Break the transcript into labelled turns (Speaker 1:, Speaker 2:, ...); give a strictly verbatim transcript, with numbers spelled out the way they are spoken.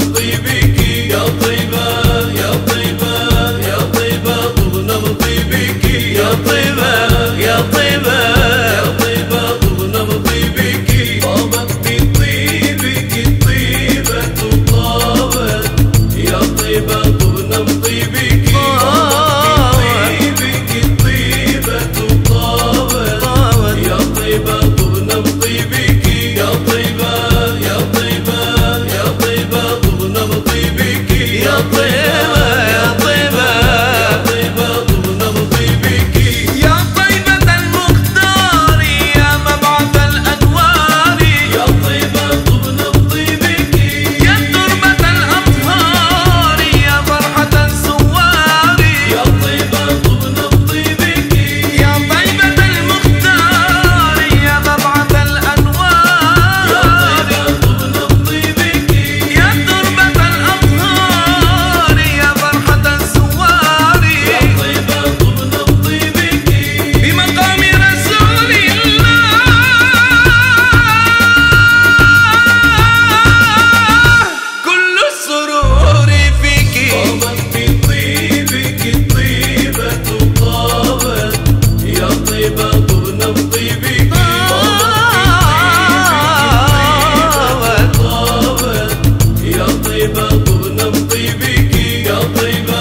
Speaker 1: بطيبك يا طيبة يا طيبة يا طيبة طبنا بطيبك يا طيبة يا طيبة يا طيبة طبنا بطيبك طابت بطيبك الطيبة طابت يا طيبة طبنا بطيبك طابت بطيبك الطيبة طابت يا طيبة طبنا بطيبك يا طيبة يا طيبة يا طيبة طبنا بطيبك يا طيبة يا طيبة يا طيبة طبنا بطيبك
Speaker 2: يا طيبة المختار يا مبعث الأنوار
Speaker 1: يا طيبة طبنا بطيبك
Speaker 2: يا تربة الأطهار يا فرحة الزوار
Speaker 1: يا طيبة طبنا بطيبك
Speaker 2: يا طيبة المختار يا مبعث الأنوار
Speaker 1: يا طيبة طبنا بطيبك
Speaker 2: يا تربة الأطهار يا فرحة الزوار
Speaker 1: يا طيبة طبنا بطيبك
Speaker 2: بمقام رسول الله كل السرور فيك
Speaker 1: طابت بطيبك الطيبة طابت يا طيبة طبنا بطيبك طابت يا طيبة طبنا بطيبك يا طيبة